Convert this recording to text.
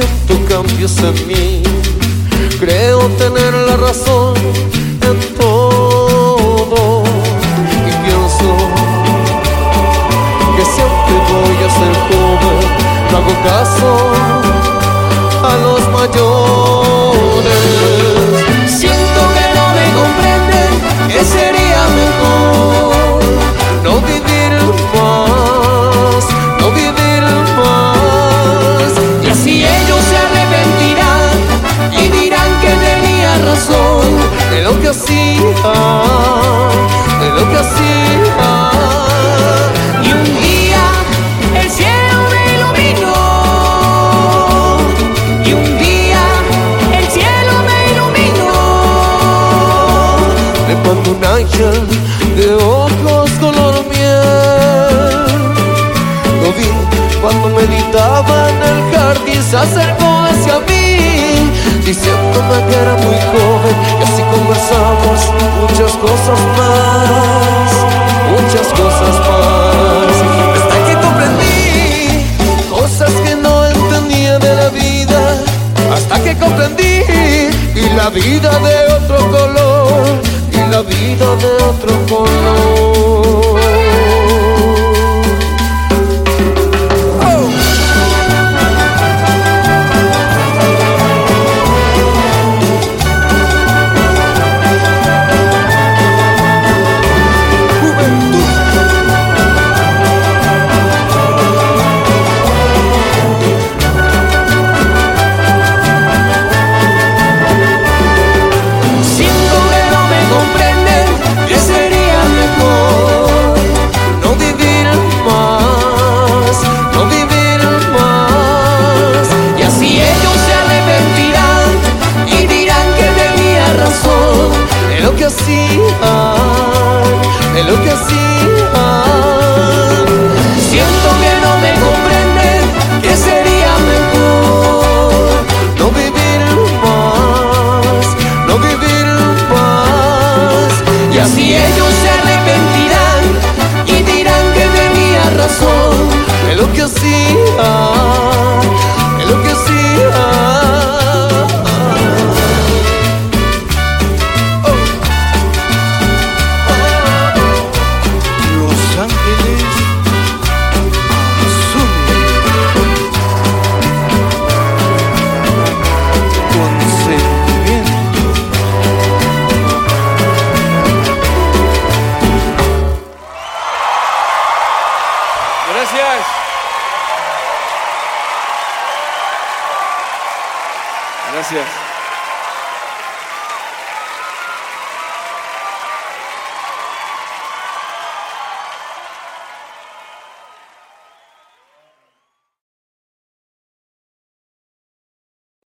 siento cambios en mí. Creo tener la razón en todo y pienso que siempre voy a ser joven. No hago caso a los mayores. Siento que no me comprenden, que sería mejor no vivir más, no vivir más. Y así ellos se arrepentirán y dirán que tenía razón de lo que hacía, de lo que hacía. Y un día el cielo me iluminó, y un día el cielo me iluminó. Me mandó un ángel de ojos color miel. Lo vi cuando meditaba en el jardín, se acercó hacia mí diciéndome que era muy joven, y así conversamos muchas cosas más, muchas cosas más, hasta que comprendí cosas que no entendía de la vida, hasta que comprendí y la vida de otro color, y la vida de otro color. Es lo que hacía. Siento que no me comprenden, que sería mejor no vivir más, no vivir más. Y así ellos se arrepentirán y dirán que tenía razón. Es lo que hacía, es lo que hacía. Gracias. Gracias.